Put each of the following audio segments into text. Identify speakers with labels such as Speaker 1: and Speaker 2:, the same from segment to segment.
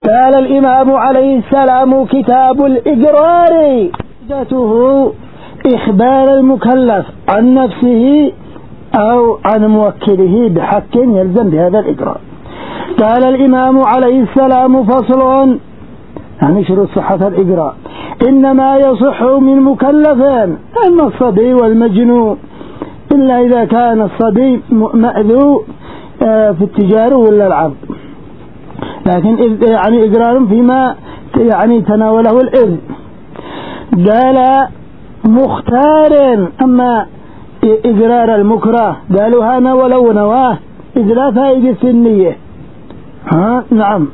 Speaker 1: قال الإمام عليه السلام: كتاب الإقرار حجته إخبار المكلف عن نفسه أو عن موكله بحق يلزم بهذا الإقرار. قال الإمام عليه السلام: فصل، يعني شروط صحة الإقرار: إنما يصح من مكلفين، أما الصبي والمجنون، إلا إذا كان الصبي مأذو في التجارة ولا العبد، لكن يعني إقرار فيما يعني تناوله الإذن. قال: مختار، أما إقرار المكره قالوا هنا ولو نواه إذ لا فائدة في النية. نعم.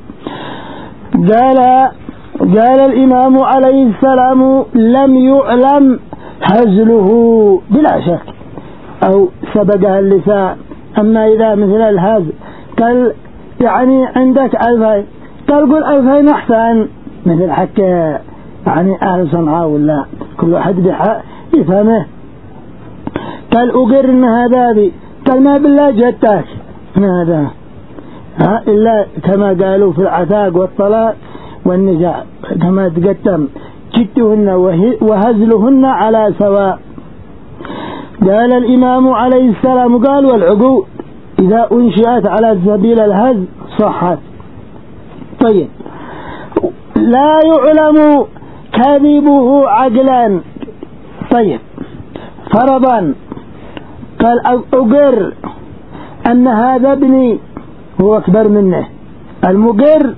Speaker 1: قال الإمام عليه السلام: لم يعلم هزله، بلا شك، أو سبقها اللسان. أما إذا مثل الهزل قال يعني عندك 2000، قال قل 2000 أحسن، مثل حكى يعني أهل صنعاء ولا كل واحد بحق يفهمه. قال أقر إن هذا بي، قال ما بالله جدتك ما هذا، إلا كما قالوا في العتاق والطلاق والنزاع كما تقدم: جدهن وهزلهن على سواء. قال الإمام عليه السلام: قال: والعقود إذا أنشئت على سبيل الهزل صحت. طيب، لا يعلم كذبه عقلا. طيب، فرضا قال أقر أن هذا ابني هو أكبر منه، المقر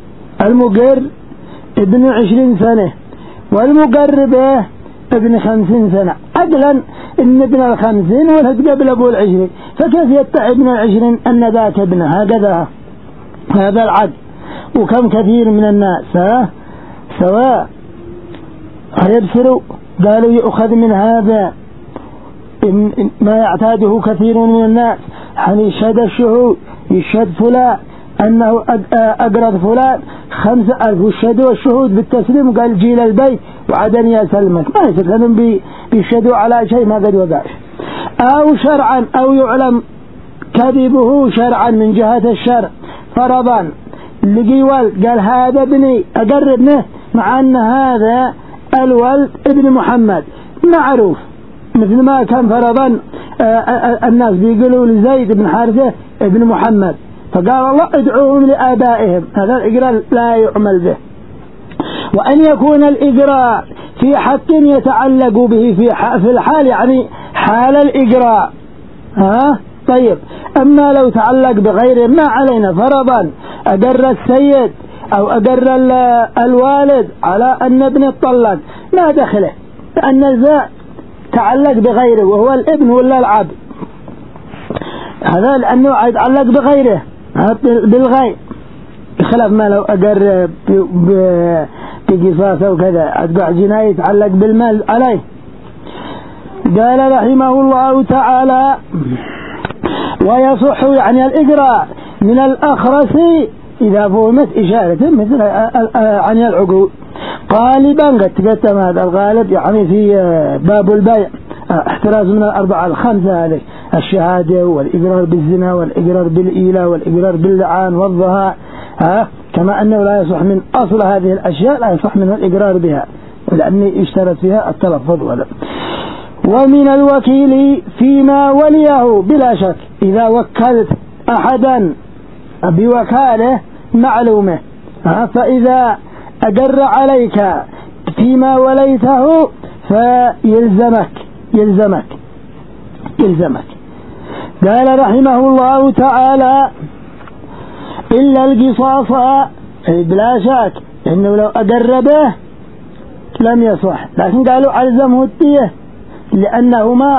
Speaker 1: ابن 20 سنة والمقر به ابن 50 سنة، عقلا إن ابن 50 والهد قبل أبو 20، فكيف يدعي ابن 20 أن ذاك ابنه؟ هكذا هذا العدل. وكم كثير من الناس سواء يبصروا، قالوا يأخذ من هذا ما يعتاده كثير من الناس، يعني يشهد الشهود، يشهد فلان أنه أقرض فلان 5000، وشهدوا الشهود بالتسليم، قال جيل البيت وعدن يسلمك، ما يصير لهم بيشهدوا على شيء ما قد وقعش. أو شرعا، أو يعلم كذبه شرعا من جهة الشرع. فرضا لقي ولد قال هذا ابني، أقر ابنه، مع أن هذا الولد ابن محمد معروف، مثل ما كان فرضا الناس بيقولوا لزيد بن حارثة ابن محمد، فقال الله ادعوهم لآبائهم. هذا الإقرار لا يعمل به. وأن يكون الإقرار في حق يتعلق به في الحال، يعني حال الإقرار. طيب، أما لو تعلق بغيره ما علينا. فرضا أقر السيد أو أقر الوالد على أن ابن الطلق، ما دخله، لأن الزاء تعلق بغيره وهو الابن ولا العبد، هذا لأنه يتعلق بغيره بالغير، بخلاف ما لو أقر بقصاص أو كذا أتبع جناية يتعلق بالمال عليه. قال رحمه الله تعالى: ويصح يعني الإقرار من الأخرس إذا فهمت إشارة مثل عن العقود. غالبا قد تقدم هذا الغالب يعني في باب البيع، احتراز من الأربعة الخمسة هذه: الشهادة والإقرار بالزنا والإقرار بالإيلاء والإقرار باللعان والظهار. كما أنه لا يصح من أصل هذه الأشياء لا يصح من الإقرار بها، لأنه اشترط فيها التلفظ ولا. ومن الوكيل فيما وليه، بلا شك إذا وكلت أحدا بوكالة معلومة، فإذا أقر عليك فيما وليته فيلزمك. قال رحمه الله تعالى: إلا القصاص، بلا شك إنه لو أقر به لم يصح، لكن قالوا ألزمه الدية لأنهما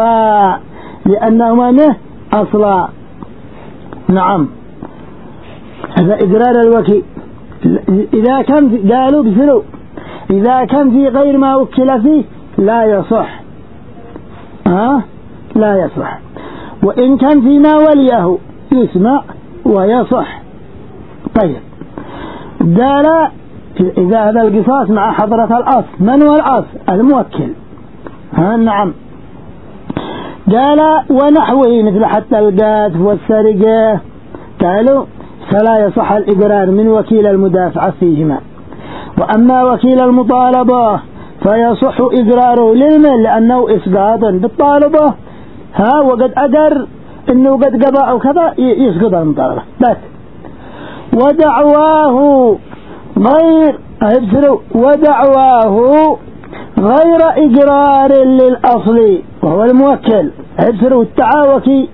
Speaker 1: أصلا. نعم، هذا إقرار الوكيل. إذا كان قالوا بسلو، إذا كان في غير ما وكل فيه لا يصح، لا يصح. وإن كان فيما وليه يسمع ويصح. طيب، قال إذا هذا القصاص مع حضرة الأصل، من هو الأصل؟ الموكل. نعم. قال ونحوه مثل حتى القذف والسرقة، قالوا فلا يصح الإقرار من وكيل المدافعة فيهما. وأما وكيل المطالبة فيصح إقراره للمال لأنه إسقاط بالطالبة وقد أقر إنه قد قضى أو كذا يسقط المطالبة بس. ودعواه غير إقرار للأصل وهو الموكل. التعاوكي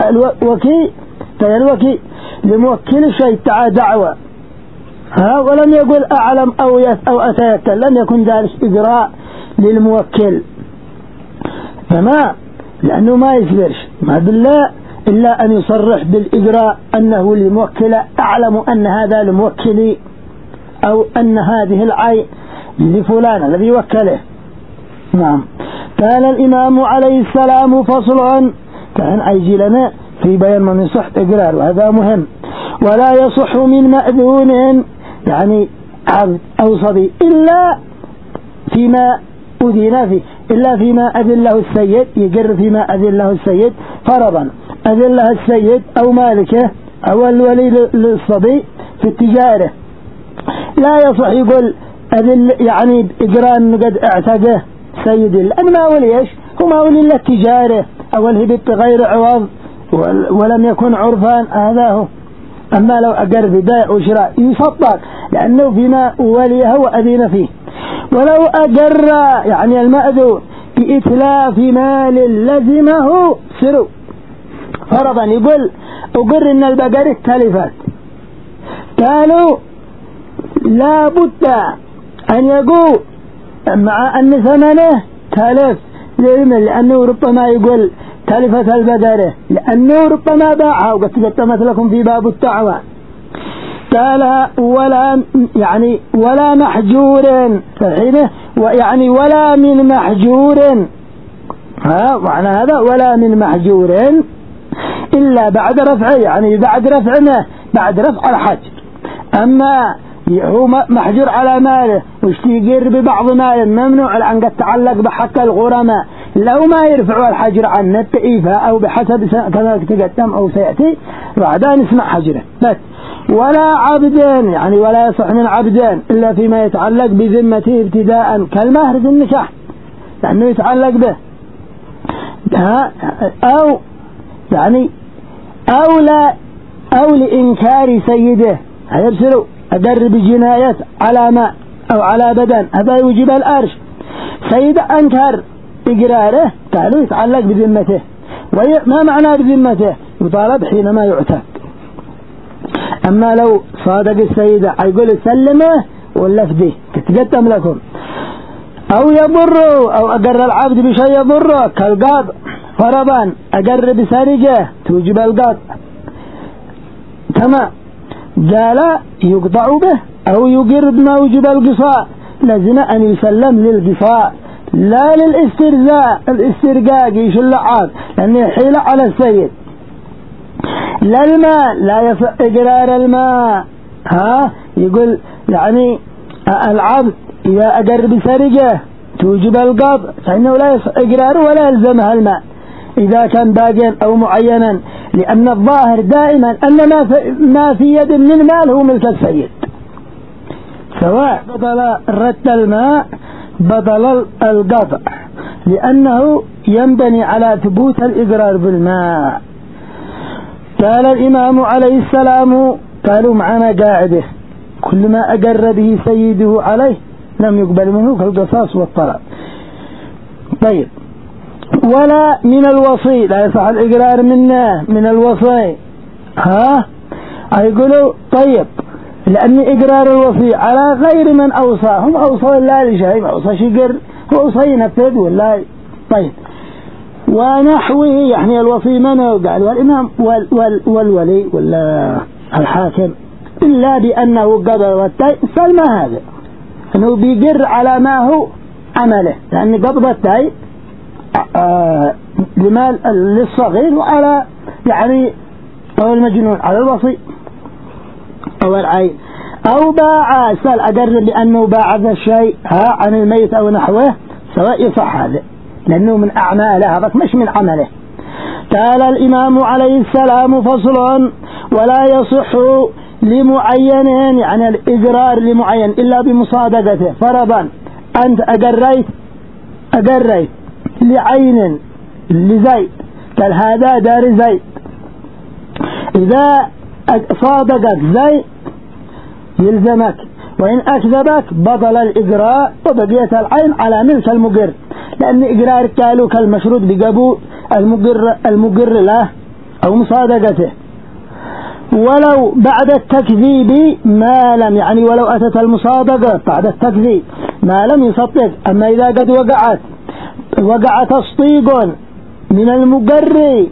Speaker 1: الوكي لموكل الشيء دعوة ولم يقل أعلم أو أتيكل، لم يكن ذلك إجراء للموكل فما لأنه ما يصبرش ما بالله إلا أن يصرح بالإجراء أنه للموكل أعلم أن هذا لموكلي أو أن هذه العين لفلان الذي وكله. نعم. قال الإمام عليه السلام فصل كان أيجي لنا في بيان من يصح إقرار وهذا مهم. ولا يصح من مأذون يعني عبد أو صبي إلا فيما أذن فيه، إلا فيما أذن له السيد، يقر فيما أذن له السيد فرضا أذن له السيد أو مالكه أو الولي للصبي في التجارة. لا يصح يقول أذن يعني إقرار قد اعتقه سيدي لأن ما وليش هو ما ولي للتجارة أو الهبت غير عوض ولم يكن عرفان هذا هو. أما لو أقر ببيع وشراء يصدق لأنه فيما وليه وأذن فيه. ولو أقر يعني المأذون بإتلاف مال لزمه سرو فرضا يقول أقر إن البقر تلفت، قالوا لا بد أن يقول مع أن ثمنه تلف لأنه ربما يقول تلفت البقرة لأنه ربما باعها وقد تقدمت لكم في باب الدعوة. قال ولا محجور فحينه ويعني ولا من محجور معنى هذا ولا من محجور إلا بعد رفعه يعني بعد رفع الحجر. أما هو محجور على ماله واشتيقر ببعض ماله ممنوع أن قد تعلق بحق الغرماء لو ما يرفعوا الحجر عن التئيفة أو بحسب كما تقدم أو سيأتي بعدين اسمع حجره بس. ولا عبدين يعني ولا يصح من عبدين إلا فيما يتعلق بذمته ابتداء كالمهر في النكاح لأنه يتعلق به أو يعني أو لإنكار سيده هيرسلوا أقر بجناية على ماء أو على بدن هذا يوجب الأرش. سيد أنكر إقراره قالوا يتعلق بذمته. وما معنى بذمته؟ يطالب حينما يعتق. أما لو صادق السيدة يقول سلمه ولا فديه تتقدم لكم أو يضره أو أقر العبد بشيء يضره كالقاط فرضا أقر بسرقة توجب القاط كما قال يقطع به أو يقر بما وجب القصاء لازم أن يسلم للقصاء لا الاسترقاق يشل عاد لأنه حيلة على السيد. لا الماء لا يصح إقرار الماء يقول يعني العبد إذا أقر بسرقة توجب القبض فإنه لا يصح إقراره ولا يلزمها الماء إذا كان باقيا أو معينا لأن الظاهر دائما أن ما في يد من المال هو ملك السيد سواء بطل رد الماء بطل القطع لأنه ينبني على ثبوت الإقرار بالماء. قال الإمام عليه السلام قالوا معنا قاعده كل ما أقر به سيده عليه لم يقبل منه كالقصاص والطلاق. طيب ولا من الوصي لا يصح الإقرار منه من الوصي يقولوا طيب لأن إقرار الوصي على غير من أوصاهم أوصى لا لشيء أوصى شقر هو أوصى ينفذ ولا طيب ونحوه يعني الوصي منه قال والإمام والولي ولا الحاكم إلا بأنه قبل والتاي سلم هذا أنه بيقر على ما هو عمله لأن قبض التاي لمال للصغير وعلى يعني أو المجنون على الوصي أو العين أو باع سأل أقر بأنه باع ذا الشيء عن الميت أو نحوه سواء يصح هذا لأنه من أعماله هذا مش من عمله. قال الإمام عليه السلام فصل ولا يصح لمعين يعني الإقرار لمعين إلا بمصادقته. فرضا أنت أقريت لعين لزيد، قال هذا دار زيد، إذا صادقك زيد يلزمك، وإن أكذبك بطل الإقرار وبقيت العين على ملك المقر، لأن إقرارك قالوا كالمشروط بقبول المقر له أو مصادقته. ولو بعد التكذيب ما لم، يعني ولو أتت المصادقة بعد التكذيب ما لم يصدق. أما إذا قد وقع تصديق من المقر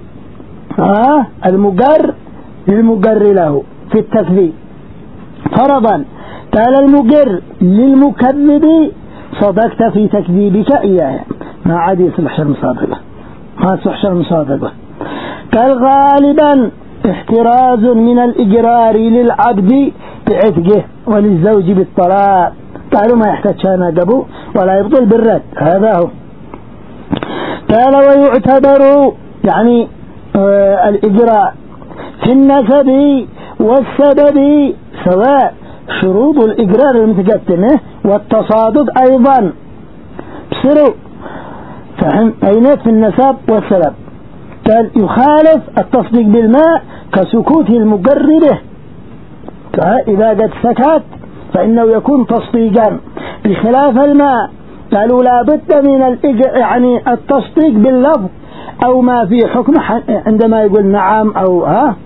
Speaker 1: المقر للمقر له في التكذيب. فرضا قال المقر للمكذب صدقت في تكذيبك إياه، ما عاد يصلح المصادقة، ما يصلح المصادقة. قال غالبا احتراز من الإقرار للعبد بعتقه وللزوج بالطلاق، قالوا ما يحتاج شأن قبو ولا يبطل بالرد، هذا هو. قال ويعتبر يعني الإقرار في النسب والسبب سواء، شروط الإقرار المتقدمة والتصادق أيضا بسروا فهم أينات في النسب والسبب. قال يخالف التصديق بالماء كسكوت المقر به، إذا قد سكت فإنه يكون تصديقا، بخلاف الماء قالوا لا بد من يعني التصديق باللفظ أو ما في حكم عندما يقول نعم أو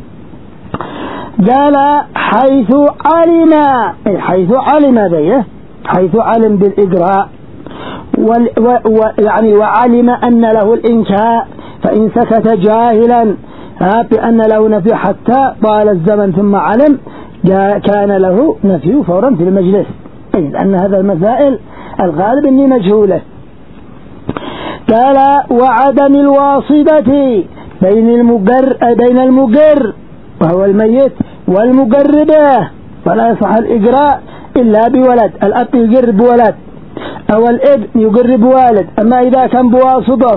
Speaker 1: قال حيث علم بالإجراء يعني وعلم أن له الإنكاء، فإن سكت جاهلا بأن له نفي حتى طال الزمن ثم علم كان له نفي فورا في المجلس، لأن هذا المسائل الغالب أني مجهولة. قال وعدم الواصبة بين المقر وهو الميت والمقر به، فلا يصح الإجراء إلا بولد، الأب يقر بولد أو الابن يقر بوالد. أما إذا كان بواسطة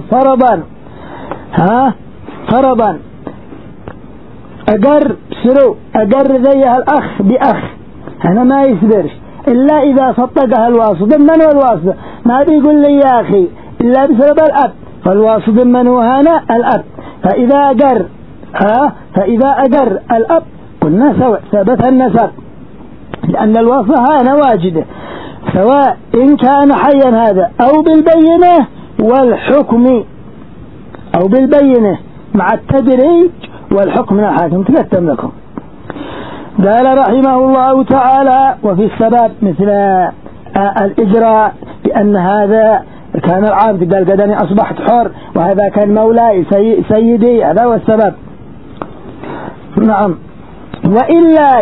Speaker 1: فرضا أقر زيها الأخ بأخ، هنا ما يصبرش إلا إذا صدقها الواسطة. من هو الواسطة؟ ما بيقول لي يا أخي إلا بسبب الأب، فالواسطة من هو هنا الأب. فإذا أقر الأب قلنا ثبت النسب، لأن الواسطة هنا واجدة، سواء إن كان حيا هذا أو بالبينة والحكم، أو بالبينة مع التدريج والحكم من الحاكم تقدم لكم. قال رحمه الله تعالى وفي السبب مثل الإجراء بأن هذا كان العبد قال قد أني أصبحت حر، وهذا كان مولاي سيدي، هذا هو السبب. نعم. وإلا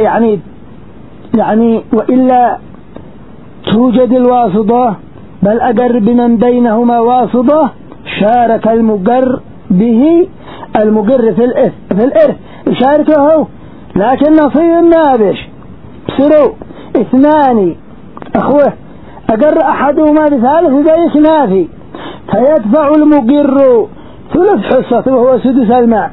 Speaker 1: وإلا توجد الواسطة، بل أقر بمن بينهما واسطة شارك المقر به المقر في الإرث يشاركه، لكن نصيب النابش بسروا اثنان أخوه أقر أحدهما بثالث ذلك نافي، فيدفع المقر ثلث حصته وهو سدس الماء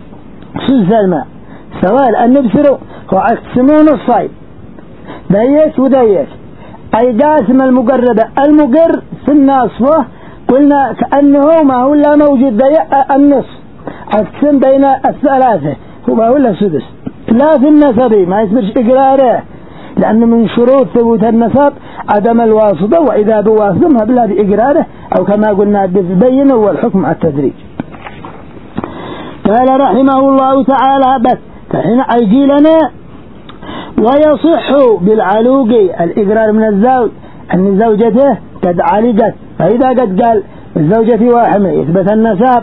Speaker 1: سواء لأن بسروا هو اقسمون الصيد ديش وديش، أي قاسم المقر في النصفة قلنا كأنه ما هو لا موجود النصف، اقسم بين الثلاثة هو ما هو لا سدس. لا في النسب ما يسمرش إقراره، لأن من شروط ثبوت النسب عدم الواسطة، وإذا بواسطة بلا بإقراره، أو كما قلنا بالبين والحكم على التدريج. قال رحمه الله تعالى بس فحين أيجي لنا ويصح بالعلوق الإقرار من الزوج أن زوجته قد علقت، فإذا قد قال الزوجة واحمة يثبت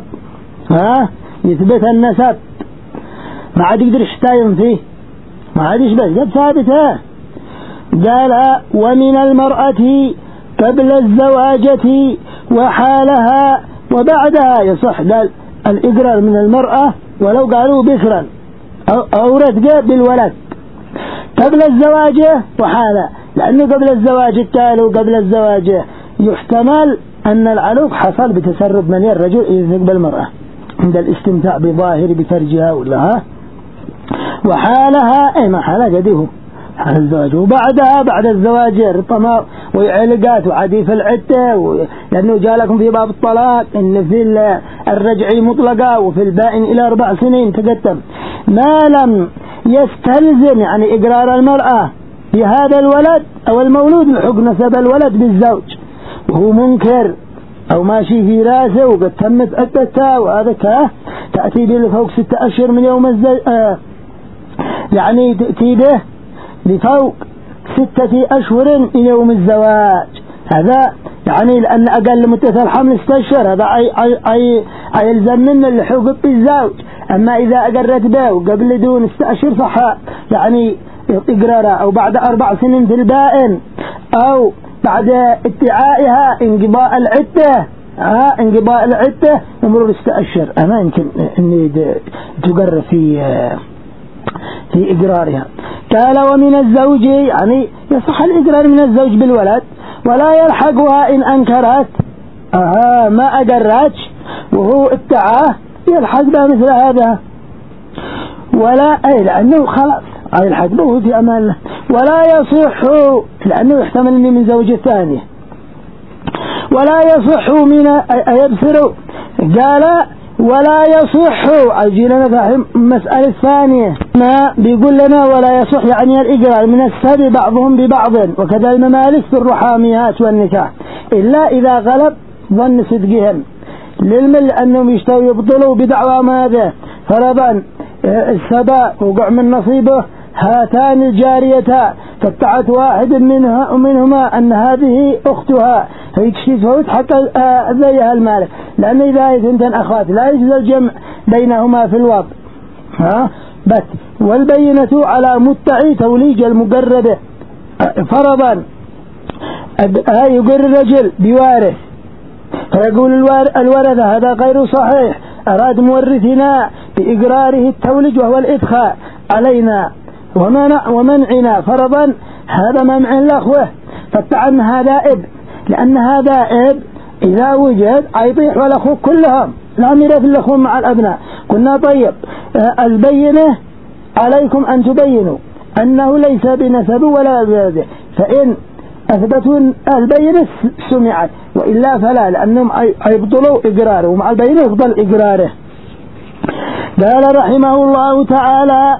Speaker 1: النسب ما عاد يقدر يشتايم فيه، ما عاد يشبه قد ثابتها. قال ومن المرأة قبل الزواجة وحالها وبعدها يصح. قال الإقرار من المرأة ولو قالوا بكرا أو رتقة بالولد قبل الزواج وحالها، لأنه قبل الزواج قالوا قبل الزواج يحتمل أن العلوق حصل بتسرب من الرجل إذا بالمرأة عند الاستمتاع بظاهر بفرجها ولها، وحالها أي ما حالها جديه حال الزواج، وبعدها بعد الزواج ربما وعلقات وعديف العدة، لأنه جاء لكم في باب الطلاق إن في الرجعي مطلقة وفي البائن إلى 4 سنين تقدم. ما لم يستلزم يعني إقرار المرأة بهذا الولد أو المولود لحق نسب الولد بالزوج وهو منكر أو ماشي في راسه وقد تمت عدتها، وهذا تأتي به لفوق 6 أشهر من يوم الزواج، يعني تأتي به لفوق 6 أشهر من يوم الزواج. هذا يعني لأن أقل مدة الحمل 6 أشهر، هذا أي يلزم منه اللحوق بالزوج. أما إذا أقرت به وقبل دون 6 أشهر صح يعني إقرارها، أو بعد 4 سنين في البائن، أو بعد ادعائها انقضاء العدة، انقضاء العدة ومرور 6 أشهر، ما يمكن أن تقر في إقرارها. قال ومن الزوج يعني يصح الإقرار من الزوج بالولد، ولا يلحقها إن أنكرت ما أقرتش وهو ادعاه، يلحق بها مثل هذا، ولا لأنه خلاص يلحق به في أمان الله. ولا يصح لأنه يحتمل أني من زوجة ثانية. ولا يصح من يبصر، قال ولا يصح، أجينا نفهم المسألة الثانية ما بيقول لنا ولا يصح يعني الإقرار من السبب بعضهم ببعض، وكذا الممالك في الرحاميات والنكاح، إلا إذا غلب ظن صدقهم للمل أنهم يبطلوا بدعوى ماذا فرضا السبا وقع من نصيبه هاتان الجاريتان، فاتعت واحد منهما أن هذه أختها فيكشفه ويتحق زيها المالك، لأن إذا ثنتين أخوات لا يجوز الجمع بينهما في الوضع بس. والبينة على مدعي توليج المقربة فرضا يقر الرجل بوارث، فيقول الورثة هذا غير صحيح، أراد مورثنا بإقراره التوليج وهو الإدخاء علينا ومنعنا فرضا، هذا منع الأخوة، فاتعن هذا إب، لأن هذا إب إذا وجد يطيح والأخوة كلهم لا ميراث الأخوة مع الأبناء. قلنا طيب البينة عليكم أن تبينوا أنه ليس بنسب ولا بنسب، فإن أثبتوا البينة سمعت، وإلا فلا، لأنهم يبطلوا إقراره، ومع البينة يفضل إقراره. قال رحمه الله تعالى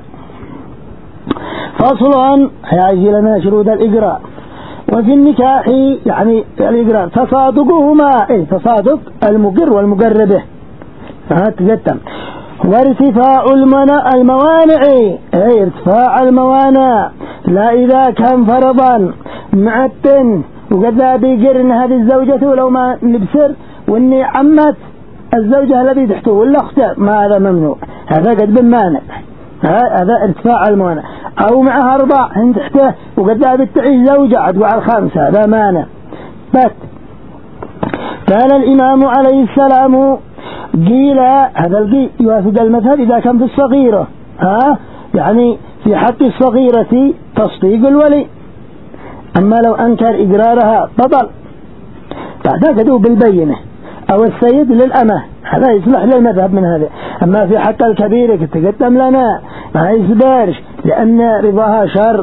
Speaker 1: فصل هيجي لنا شروط الإقرار. وفي النكاح يعني الإقرار تصادقهما تصادق المقر والمقربه تقدم، وارتفاع الموانع ارتفاع الموانع، لا إذا كان فرضا معتن وقد بيقر إن هذه الزوجة لو ما نبصر وإني عمت الزوجة الذي تحته ولا أخته، ما هذا ممنوع، هذا قد بمانع، هذا ارتفاع الموانع. أو معها 4 عند تحته وقد بتعيش زوجة عدوى على 5، هذا مانع بس. قال الإمام عليه السلام قيل هذا القي يوافق المذهب إذا كان في الصغيرة يعني في حق الصغيرة تصديق الولي، أما لو أنكر إقرارها بطل تعتقدوا بالبينة، أو السيد للأمة، هذا يصلح للمذهب من هذا. أما في حق الكبيرة تقدم لنا ما يصبرش لأن رضاها شر.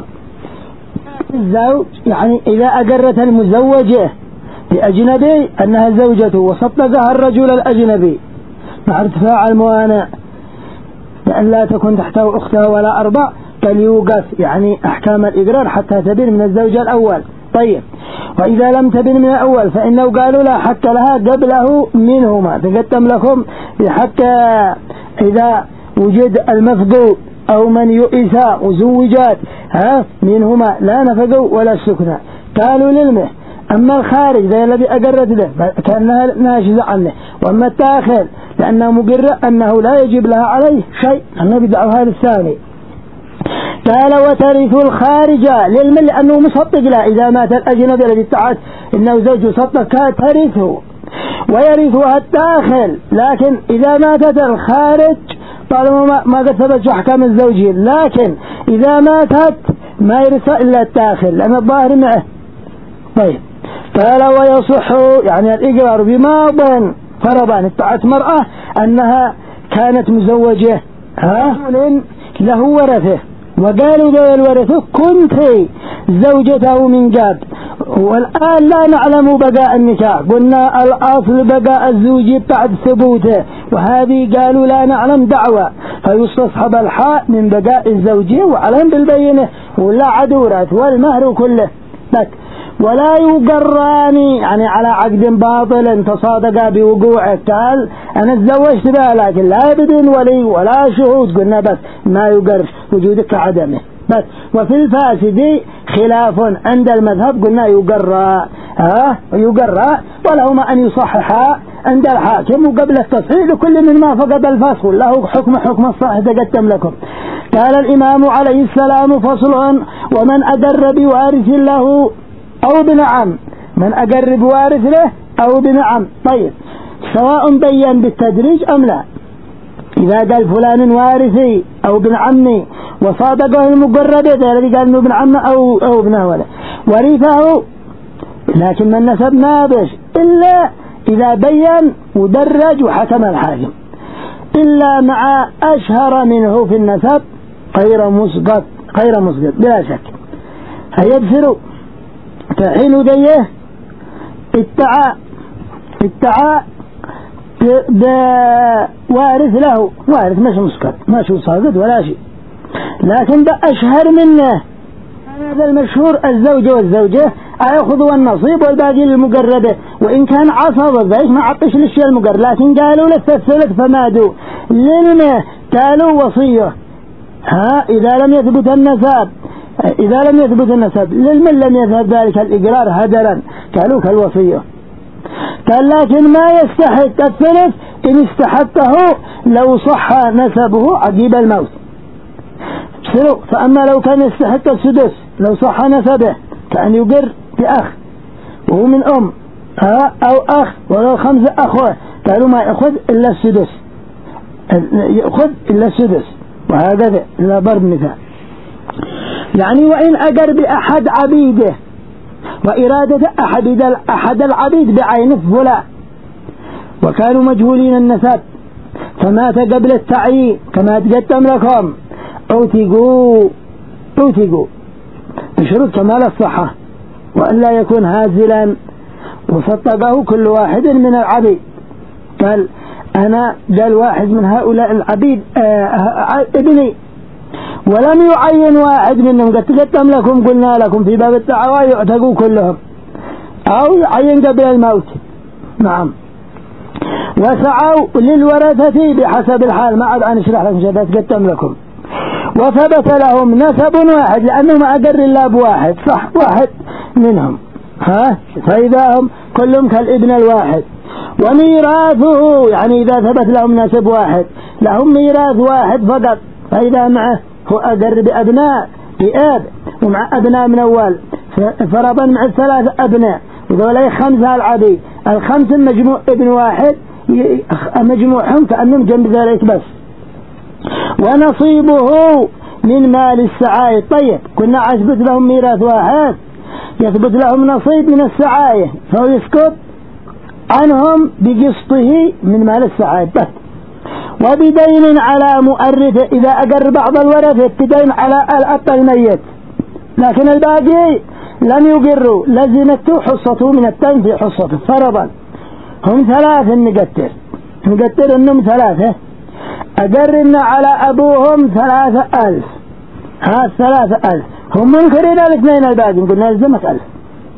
Speaker 1: الزوج يعني إذا أقرت المزوجة بأجنبي أنها زوجته وصدقها الرجل الأجنبي مع ارتفاع الموانع، لأن لا تكون تحته أختها ولا 4، فليوقف يعني أحكام الإقرار حتى تبين من الزوج الأول. طيب وإذا لم تبين من الأول فإنه قالوا لا حق لها قبله منهما، تقدم لكم بحق إذا وجد المفقود أو من يؤس وزوجات منهما لا نفقوا ولا سكنى. قالوا للمه أما الخارج زي الذي أقرت له كأنها ناشزة عنه، وأما الداخل لأنه مقر أنه لا يجب لها عليه شيء، أنه بدعوها للثاني. قال وترث الخارج للمل أنه مصدق له، إذا مات الأجنبي الذي ادعت إنه زوج صدقها ترثه، ويرثها الداخل، لكن إذا ماتت الخارج طالما ما قد ثبت أحكام الزوجية، لكن إذا ماتت ما يرث إلا الداخل لأن الظاهر معه. طيب قال ويصح يعني الإقرار بماض فرضا ادعت مرأة أنها كانت مزوجة له ورثه، وقالوا ذو الورثة كنت زوجته من جاب، والآن لا نعلم بقاء النكاح، قلنا الأصل بقاء الزوج بعد ثبوته، وهذه قالوا لا نعلم دعوة، فيستصحب الحاء من بقاء الزوجية وعلم بالبينة ولا عدورات والمهر كله. ولا يقران يعني على عقد باطل تصادقا بوقوعه، قال أنا تزوجت بها لكن لا بدون ولي ولا شهود، قلنا بس ما يقر وجودك عدمه بس. وفي الفاسد خلاف عند المذهب، قلنا يقرأ ولهما أن يصححا عند الحاكم وقبل التصحيح لكل من ما فقد الفسخ له حكم الصحيح تقدم لكم. قال الإمام عليه السلام فصل: ومن أقر بوارث له أو بنعم، من أقر بوارث له أو بنعم، طيب سواء بين بالتدريج أم لا، إذا قال فلان وارثي أو ابن عمي وصادقه المقرب الذي قال انه ابن عمه أو ابنه ولا ورثه، لكن من نسب نابش إلا إذا بين ودرج وحكم الحاكم، إلا مع أشهر منه في النسب غير مسقط بلا شك. هيبصروا حين ديه ادعى وارث له، وارث مش مسقط مش صادق ولا شيء، لكن ده أشهر منه. هذا المشهور الزوج والزوجة أخذوا النصيب والباقي للمقربة، وإن كان عصب الضيف ما عطش للشيء المقرب، لكن قالوا للثلث فمادوا للمه قالوا وصيه. إذا لم يثبت النسب لمن لم يذهب ذلك الإقرار هدرا، قالوا كالوصية. قال لكن ما يستحق الثلث إن استحقه لو صح نسبه عقب الموت، فأما لو كان يستحق السدس لو صح نسبه كأن يقر بأخ وهو من أم أو أخ ولو 5 أخوة، قالوا ما يأخذ إلا السدس، وهكذا إلا ضرب مثال. يعني وإن أقر بأحد عبيده، وإرادة أحد العبيد بعينه فلان، وكانوا مجهولين النسب فمات قبل التعيين كما تقدم لكم، أوتقوا بشروط كمال الصحة وأن لا يكون هازلا، وصدقه كل واحد من العبيد. قال واحد من هؤلاء العبيد ابني، ولم يعين واحد منهم، قد تقدم لكم قلنا لكم في باب الدعوى يعتقوا كلهم أو يعين قبل الموت. نعم. وسعوا للورثة بحسب الحال، ما عاد عن اشرح لكم شباب تقدم لكم. وثبت لهم نسب واحد لأنه ما أقر إلا بواحد، صح واحد منهم فإذا هم كلهم كالابن الواحد. وميراثه يعني إذا ثبت لهم نسب واحد لهم ميراث واحد فقط، فإذا معه هو أقر بأبناء بأب ومع أبناء من أول، فرضا مع 3 أبناء وذولا 5 العبيد، 5 مجموع ابن واحد مجموعهم كأنهم جنب ذلك بس. ونصيبه من مال السعاية، طيب كنا عثبت لهم ميراث واحد يثبت لهم نصيب من السعاية، فهو يسكت عنهم بقسطه من مال السعاية بس. وبدين على مؤرثه، إذا أقر بعض الورثة بدين على الأب الميت، لكن الباقي لم يقروا لزمته حصته من الدين في حصته، فرضا هم 3 نقدر أنهم 3 أقرنا على أبوهم 3000، 3000 هم منكرين الاثنين الباقي قلنا لزمت 1000.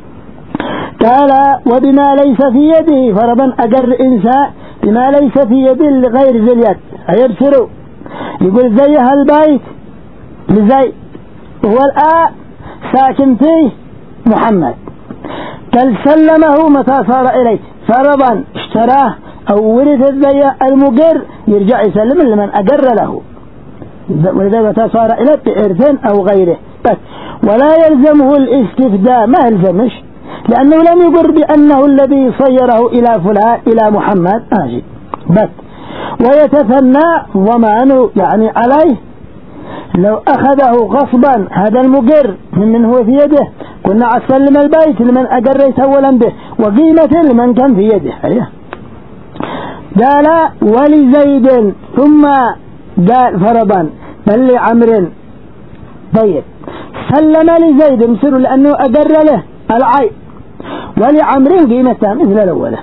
Speaker 1: قال وبما ليس في يده، فرضا أقر إنسان بما ليس في يده لغير ذي اليد، هيبصروا يقول زي هالبيت لزي هو الآن ساكن فيه محمد، قال سلمه متى صار إليه، فرضا اشتراه أو ورث زي المقر يرجع يسلم لمن أقر له، ولذا متى صار إليه بإرث أو غيره بس. ولا يلزمه الاستفداء، ما يلزمش لأنه لم يقر بأنه الذي صيره إلى فلان إلى محمد بس. ويتثنى ضمانه يعني عليه لو أخذه غصبا هذا المقر من هو في يده، كنا أسلم البيت لمن أقريت أولا به وقيمة لمن كان في يده. قال ولزيد، ثم قال فرضا بل لعمر. طيب سلم لزيد مصر لأنه أقر له العين، ولعمر قيمتها مثل الأولى.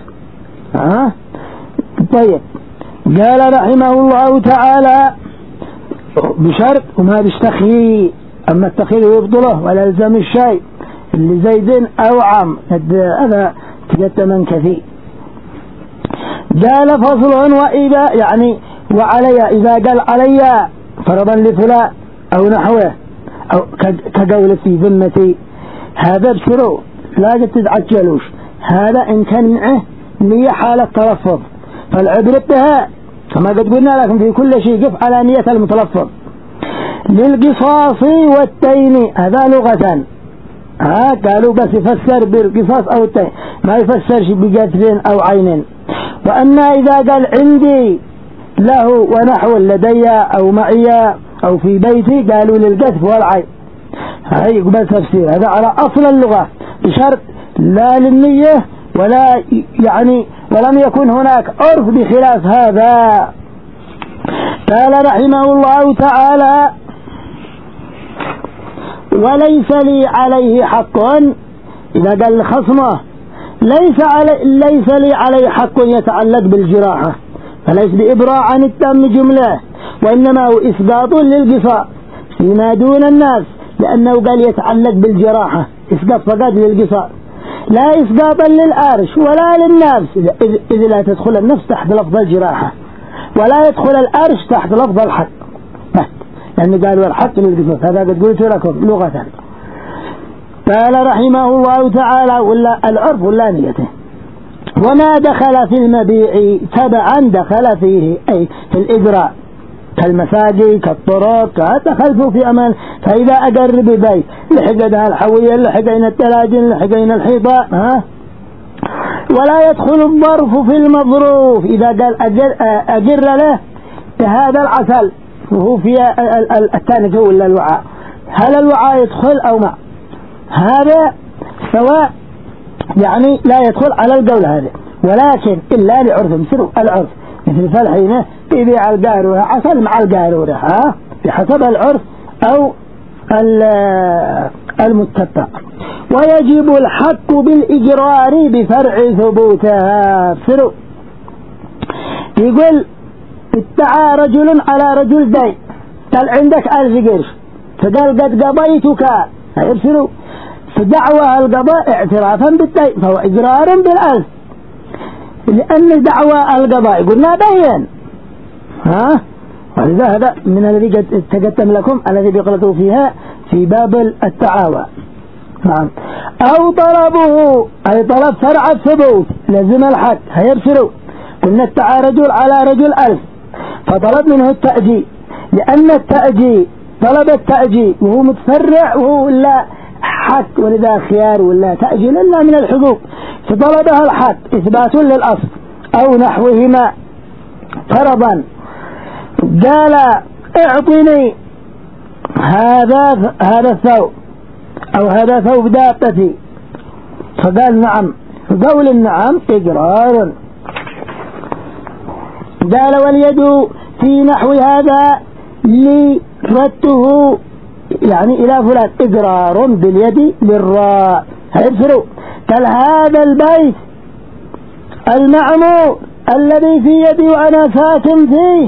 Speaker 1: طيب قال رحمه الله تعالى بشرط وما بيستخي، أما التخيل يبطله ولا يلزم الشيء اللي زيد أو عم هذا تقدم كثير. قال فصل وإذا يعني وعلي، إذا قال علي فرضا لفلان أو نحوه أو كقول في ذمتي، هذا بسرو لا تتعجلوش، هذا إن كان معه نية حالة تلفظ، فالعبرة بها كما قد قلنا لكم في كل شيء قف على نية المتلفظ. للقصاص والتين هذا لغة، قالوا بس يفسر بالقصاص أو التين، ما يفسرش بقتل أو عين. وأما إذا قال عندي له ونحو لدي أو معي أو في بيتي، قالوا للقذف والعين. هاي يقبل تفسير هذا على أصل اللغة بشرط لا للنية ولا يعني ولم يكن هناك عرف بخلاف هذا. قال رحمه الله تعالى وليس لي عليه حق، إذا قال خصمه ليس لي عليه حق يتعلق بالجراحة، فليس بإبراء عن التام جملة، وإنما هو إسقاط للقصاص فيما دون الناس، لأنه قال يتعلق بالجراحة، إسقاط فقط للقصاص لا إسقاطا للأرش ولا للنفس، إذ لا تدخل النفس تحت لفظ الجراحة ولا يدخل الأرش تحت لفظ الحق، لأنه قالوا الحق للقصاص. هذا قد قلت لكم لغة. قال رحمه الله تعالى ولا العرف ولا نيته. وما دخل في المبيع تبعا دخل فيه، أي في الإجراء كالمساجد كالطرق دخلت في أمان. فإذا أقر ببيت لحقدها الحوية لحقين التلاجن لحقين الحيطان ولا يدخل الظرف في المظروف، إذا قال أقر له بهذا العسل وهو في التانك ولا الوعاء، هل الوعاء يدخل أو ما؟ هذا سواء يعني لا يدخل على القول هذا، ولكن إلا لعرف مثل العرف، مثل فالحين يبيع القارورة عسل مع القارورة بحسب العرف أو المتبع. ويجب الحق بالإجرار بفرع ثبوتها. فرع يقول ادعى رجل على رجل دين، قال عندك 1000 قرش، فقال قد قضيتك، يرسلوا فدعوى القضاء اعترافا بالدين فهو إجرار بال1000، لأن دعوى القضاء قلنا بين ولذا هذا من الذي قد تقدم لكم الذي بيقلتوا فيها في باب التعاوى. نعم. أو طلبه أي طلب فرع الثبوت لازم الحد، هيرسلوا قلنا ادعى رجل على رجل 1000 فطلب منه التأجيل، لأن التأجيل طلب التأجيل وهو متفرع وهو لا حق ولذا خيار ولا تأجيل إلا من الحقوق، فطلبها الحق إثبات للأصل أو نحوهما. فرضا قال اعطني هذا الثوب أو هذا ثوب دابتي، فقال نعم، قول النعم إقرار. قال واليد في نحو هذا لردته يعني إلى فلان إقرار باليد للراء، هيفروا. قال هذا البيت المعمور الذي في يدي وأنا ساكن فيه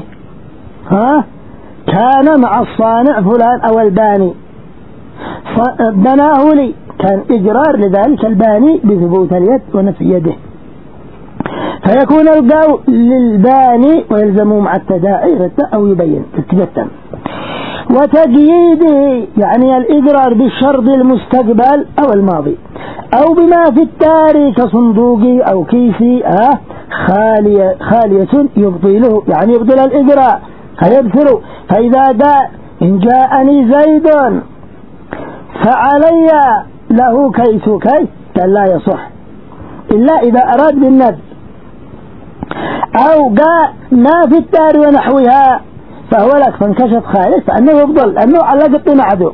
Speaker 1: كان مع الصانع فلان أو الباني بناه لي، كان إقرار لذلك الباني بثبوت اليد ونفي يده، فيكون القول للباني ويلزمه مع التداعي أو يبين التجتم. وتقييده يعني الإقرار بالشرط المستقبل أو الماضي أو بما في التاريخ كصندوقي أو كيسي خالية يبطله يعني يبطل الإقرار هيبثر. فإذا إن جاءني زيد فعلي له كيس قال لا يصح إلا إذا أراد بالنفس، أو جاء ما في التار ونحوها فهو لك فانكشف خالص فأنه يفضل لأنه علقت معه.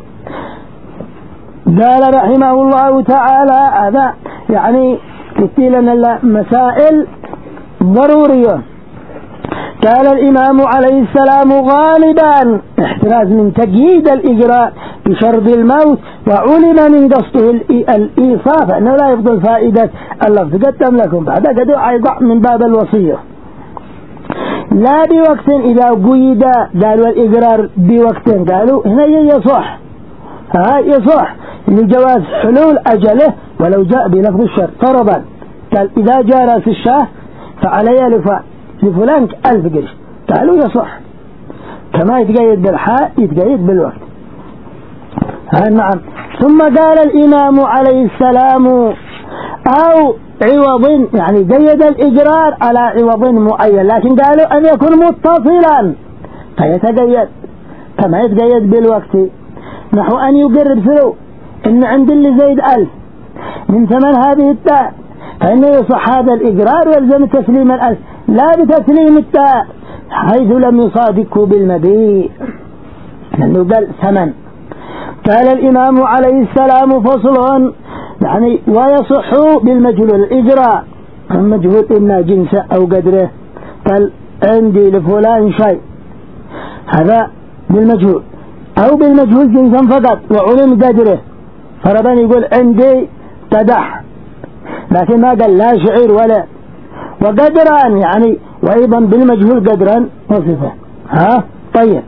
Speaker 1: قال رحمه الله تعالى هذا يعني يتي لنا مسائل ضرورية. قال الإمام عليه السلام غالبا احتراز من تقييد الإجراء بشرط الموت، وعلم من قصده الإيصاف أنه لا يفضل فائدة اللفظ قدم لكم بعد قد يضع من باب الوصية لا بوقت إذا قيد. قالوا الإقرار بوقت، قالوا هنا يصح يصح لجواز حلول أجله ولو جاء بلفظ الشرط. فرضا قال إذا جاء رأس الشاه فعلي لفلان 1000 قرش، قالوا يصح كما يتقيد بالحاء يتقيد بالوقت. نعم. ثم قال الإمام عليه السلام أو عوض، يعني قيد الإقرار على عوض معين، لكن قالوا أن يكون متصلا فيتقيد كما يتقيد بالوقت. نحو أن يقر بسلو إن عند اللي زيد 1000 من ثمن هذه التاء، فإنه يصح هذا الإقرار ويلزم تسليم 1000 لا بتسليم التاء حيث لم يصادقه بالمبيع لأنه قال ثمن. قال الإمام عليه السلام فصل، يعني ويصح بالمجهول الإجراء، المجهول إما جنسه أو قدره. قال عندي لفلان شيء، هذا بالمجهول، أو بالمجهول جنسا فقط وعلم قدره. فربان يقول عندي قدح، لكن ما قال لا شعير ولا، وقدران يعني وأيضا بالمجهول قدرا وصفه. طيب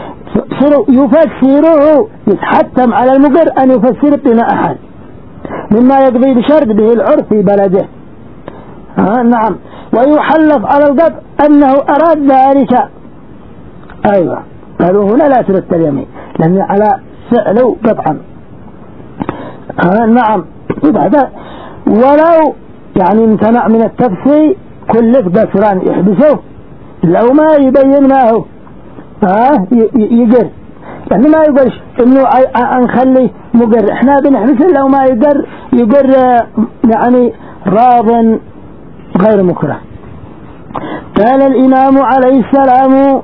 Speaker 1: يفسره، يتحتم على المقر أن يفسر بما أحد مما يقضي بشرط به العرف في بلده. نعم. ويحلف على القطع أنه أراد ذلك. أيوة، قالوا هنا لا ترد اليمين لأن على فعله قطعا. نعم. بعد ولو يعني امتنع من التفسير كلف قصران يحبسه لو ما يبين ما هو يقر، يعني ما يقولش انه نخلي مقر، احنا بنحبسه لو ما يقر يعني راض غير مكره. قال الإمام عليه السلام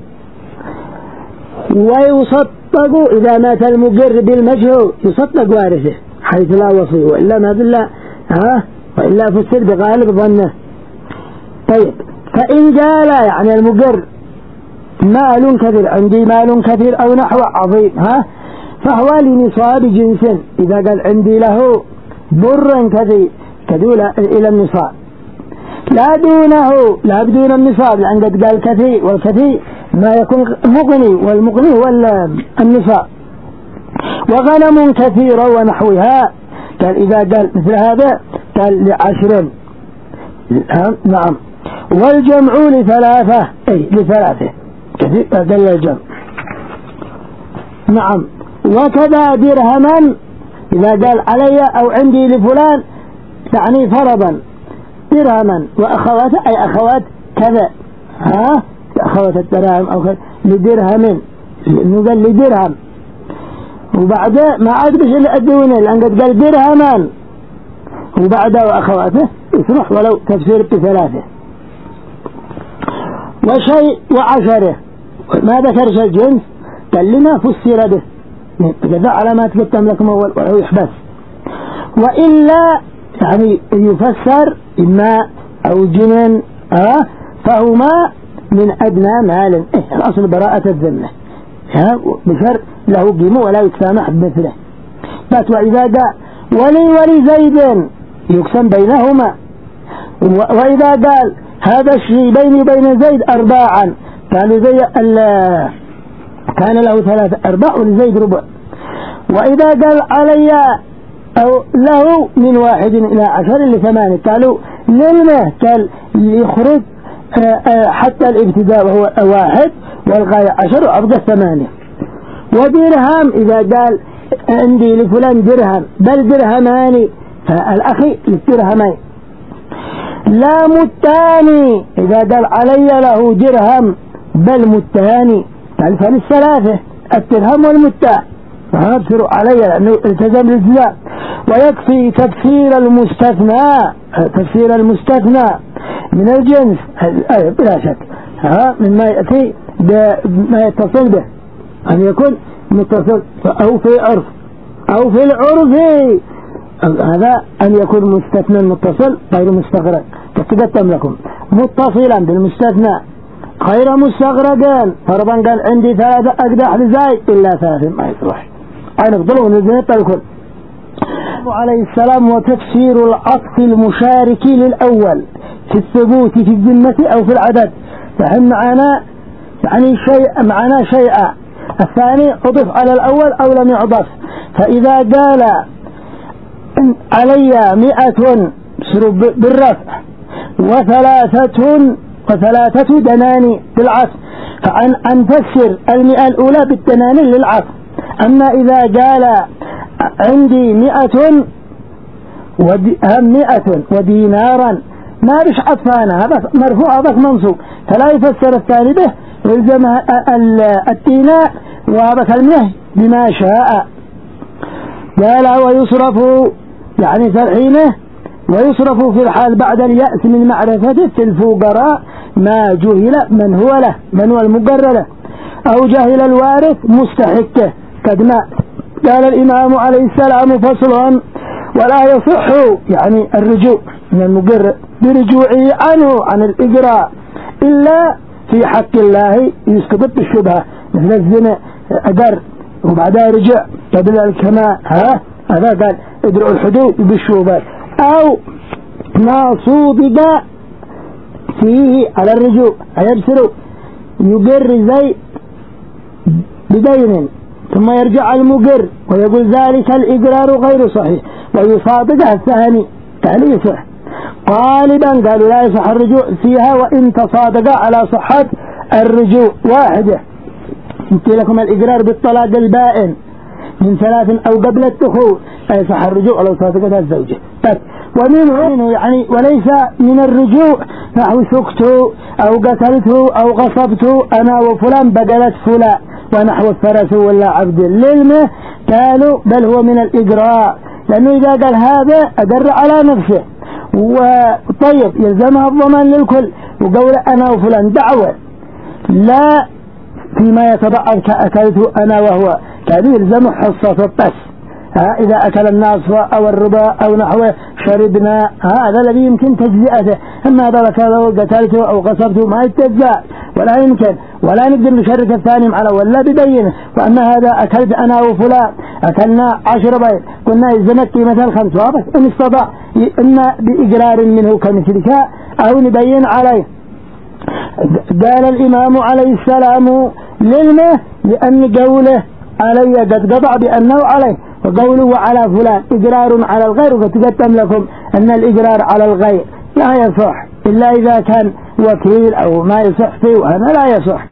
Speaker 1: ويصدق إذا مات المقر بالمجهول يصدق وارثه حيث لا وصي، وإلا ما بالله وإلا فسر بغالب ظنه. طيب فإن قال يعني المقر مال كثير، عندي مال كثير أو نحو عظيم فهو لنصاب جنس، إذا قال عندي له بر كثير كدول إلى النصاب لا دونه، لا بدون النصاب، لأن قد قال كثير، والكثير ما يكون مغني، والمغني هو النصاب. وغنم كثيرة ونحوها، قال إذا قال مثل هذا قال ل10. نعم. والجمع لثلاثة، أي لثلاثة كثير قال الجمع. نعم. وكذا درهما إذا قال علي أو عندي لفلان يعني فرضا درهما وأخواته، أي أخوات كذا أخوات الدراهم أو كذا لدرهم، لأنه قال لدرهم وبعده ما عاد بش الأدونة لأن قد قال درهما وبعده وأخواته يصلح ولو تفسير بثلاثة. وشيء وعشره ما ذكرش الجنس قال لما فسر به كذا على ما تقدم لكم أول وهو يحبس. وإلا يعني يفسر إما أو جنن فهما من أدنى مال، الأصل براءة الذمة بشر له قيمة ولا يتسامح بمثله. بس وإذا قال ولي زيد يقسم بينهما، وإذا قال هذا الشيء بيني وبين زيد 4، قالوا زي كان له 3 أرباع ولزيد ربع. وإذا قال علي أو له من 1 إلى 10 ل8، قالوا للمه قال يخرج حتى الابتداء وهو 1 والغاية 10 وأبقى 8. ودرهم إذا قال عندي لفلان درهم بل درهمان فالأخي للدرهمين. لا متاني إذا قال علي له درهم بل متاني قال فللثلاثة الدرهم والمتان فهبصروا علي لأنه التزم الالتزام. ويكفي تفسير المستثنى من الجنس بلا شك مما يأتي ما يتصل به أن يكون متصل أو في عرف أو في العرف، هذا أن يكون مستثنى متصل غير مستغرق. تقدم لكم متصلا بالمستثنى غير مستغرقين. فرضا قال عندي 3 أقداح لزايد إلا 3 ما يصلح، أنا أفضلوا نزيط الكل. عليه السلام وتفسير العطف المشارك للأول في الثبوت في الذمة أو في العدد. فهم معنا يعني شيء معنا شيئا، الثاني أضف على الأول أو لم يعضف. فإذا قال علي 100 بالرفع وثلاثة دناني بالعطف، فأن تفسر 100 الأولى بالدناني للعطف. أما إذا قال عندي 100 ودينارا ما بش عطفانا، هذا مرفوع هذا منصوب، فلا يفسر الثاني به، يلزم الدينار وهذا المه بما شاء. قال ويصرف يعني ترحيمه، ويصرف في الحال بعد اليأس من معرفته في الفقراء ما جهل من هو له، من هو المقرر، أو جهل الوارث مستحقه قد مات. قال الإمام عليه السلام فصل ولا يصح يعني الرجوع من المقرر برجوعه عنه عن الإجراء إلا في حق الله يسقط بالشبهة، مثل الزنا أقر وبعدها رجع قبل الكماء، هذا قال ادرؤوا الحدود بالشبهات، أو ما صودق فيه على الرجوع يبصر يقر زي بدين ثم يرجع المقر ويقول ذلك الإقرار غير صحيح ويصادقه الثاني يعني يصح. غالبا قالوا لا يصح الرجوع فيها وإن تصادق على صحة الرجوع. واحدة قلت لكم الإقرار بالطلاق البائن من 3 أو قبل الدخول لا يصح الرجوع لو صادقتها الزوجة. ومنه يعني وليس من الرجوع نحو سكت أو قتلت أو غصبت أنا وفلان بقلت فلان ونحو الفرس ولا عبد للمه، قالوا بل هو من الإجراء، لأنه إذا قال هذا أقر على نفسه وطيب يلزمها الضمان للكل، وقول أنا وفلان دعوة لا فيما يتبعض كأكلت أنا وهو، كان يلزم حصة الطس. إذا أكل الناس أو الربا أو نحوه شربنا هذا الذي يمكن تجزئته. أما هذا لو قتلته أو غصبته ما يتجزأ ولا يمكن، ولا نقدر نشرك الثاني على ولا ببينه. وأما هذا أكلت أنا وفلان أكلنا 10 بيض قلنا يزنت قيمة 5 واضح إن استطاع إما بإقرار منه كمثلك أو نبين عليه. قال الإمام عليه السلام للمه لأن قوله علي قد قضع بأنه عليه، وقوله على فلان إقرار على الغير، فتقدم لكم أن الإقرار على الغير لا يصح إلا إذا كان وكيل أو ما يصح فيه، وهذا لا يصح.